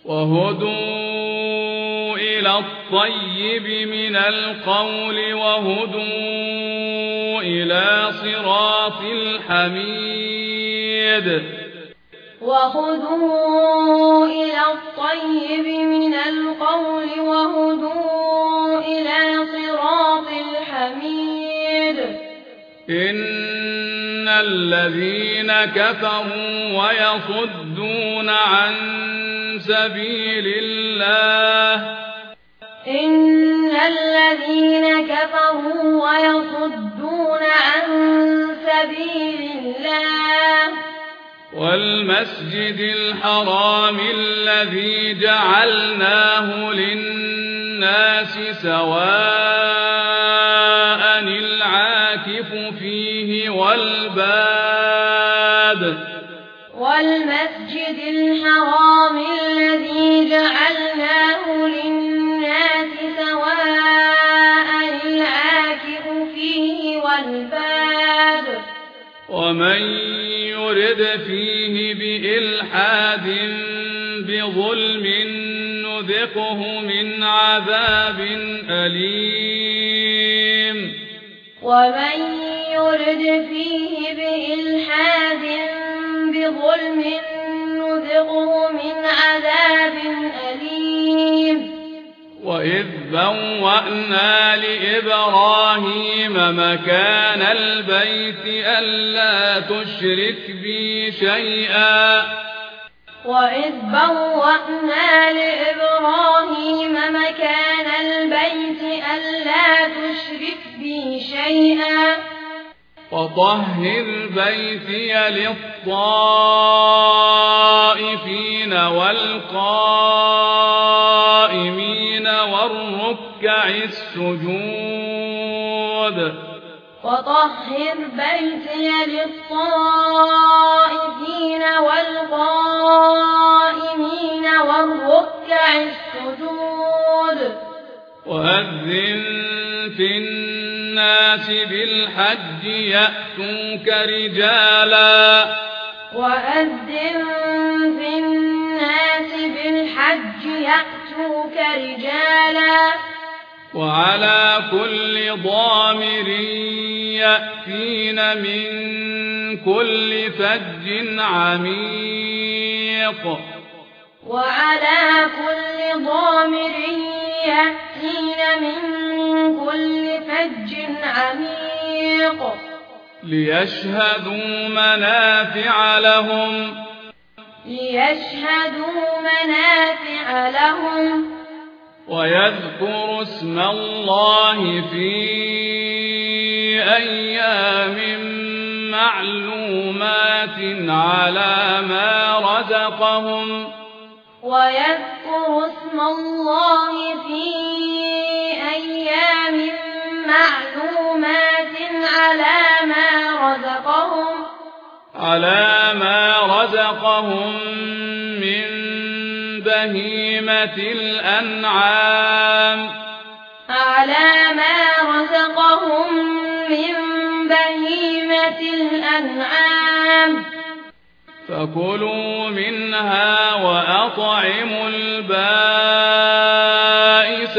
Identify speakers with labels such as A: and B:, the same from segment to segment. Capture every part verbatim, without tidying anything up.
A: وهدوا إلى الطيب من القول وهدوا إلى صراط الحميد
B: وهدوا إلى الطيب من القول وهدوا إلى صراط الحميد
A: إن الذين كفروا ويصدون عن سبيل الله
B: إن الذين كفروا ويصدون عن سبيل الله
A: والمسجد الحرام الذي جعلناه للناس سواء العاكف فيه والباد
B: والمسجد الحرام الذي جعلناه للناس سواء العاكف فيه والباد
A: ومن يرد فيه بإلحاد بظلم نذقه من عذاب أليم
B: ومن يرد فيه بإلحاد بظلم نذقه من عذاب أليم
A: وإذ بوأنا لإبراهيم مكان البيت ألا تشرك بي شيئا
B: وإذ بوأنا لإبراهيم مكان البيت ألا تشرك بي شيئا
A: وطهر بيتي للطائفين والقائمين والركع السجود
B: وطهر بيتي للطائفين والقائمين والركع السجود
A: وأذن في الناس بالحج يأتوك رجالا
B: وأذن في الناس بالحج يأتوك رجالا
A: وعلى كل ضامر يأتين من كل فج عميق
B: وعلى كل ضامر يأتين من كل فج عميق
A: ليشهدوا منافع لهم
B: ليشهدوا منافع لهم
A: ويذكروا اسم الله في أيام معلومات على ما رزقهم
B: ويذكروا اسم الله في أيام معلومات على ما رزقهم
A: على ما رزقهم من بهيمة الأنعام
B: على ما رزقهم من بهيمة الأنعام
A: فكلوا منها وأطعموا البائس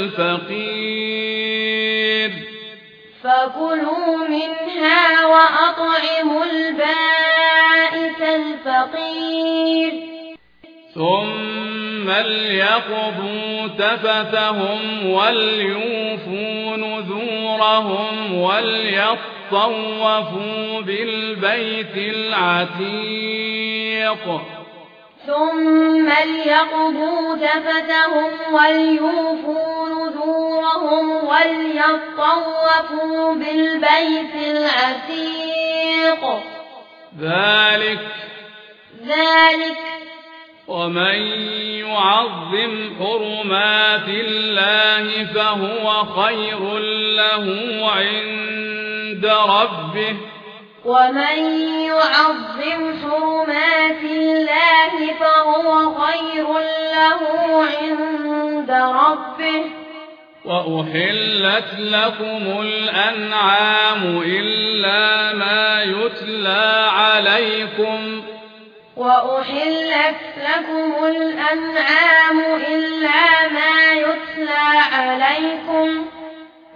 A: الفقير
B: فكلوا منها وأطعموا البائس الفقير
A: ثم ليقضوا تفثهم وليوفوا نذورهم وليطوفوا بالبيت العتيق
B: ثم ليقضوا تفثهم وليوفوا نذورهم وليطوفوا بالبيت العتيق
A: ذلك
B: ذلك
A: ومن يعظم حرمات الله فهو خير له عند ربه
B: ومن يعظم حرمات الله فهو خير له عند ربه
A: وأحلت لكم الأنعام إلا ما يتلى عليكم
B: وأحلت لكم الأنعام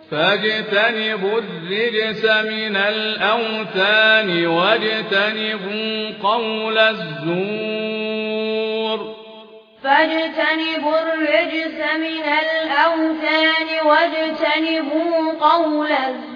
A: فاجتنبوا الرجس من الأوثان واجتنبوا قول الزور
B: فاجتنبوا الرجس من الأوثان واجتنبوا قول الزور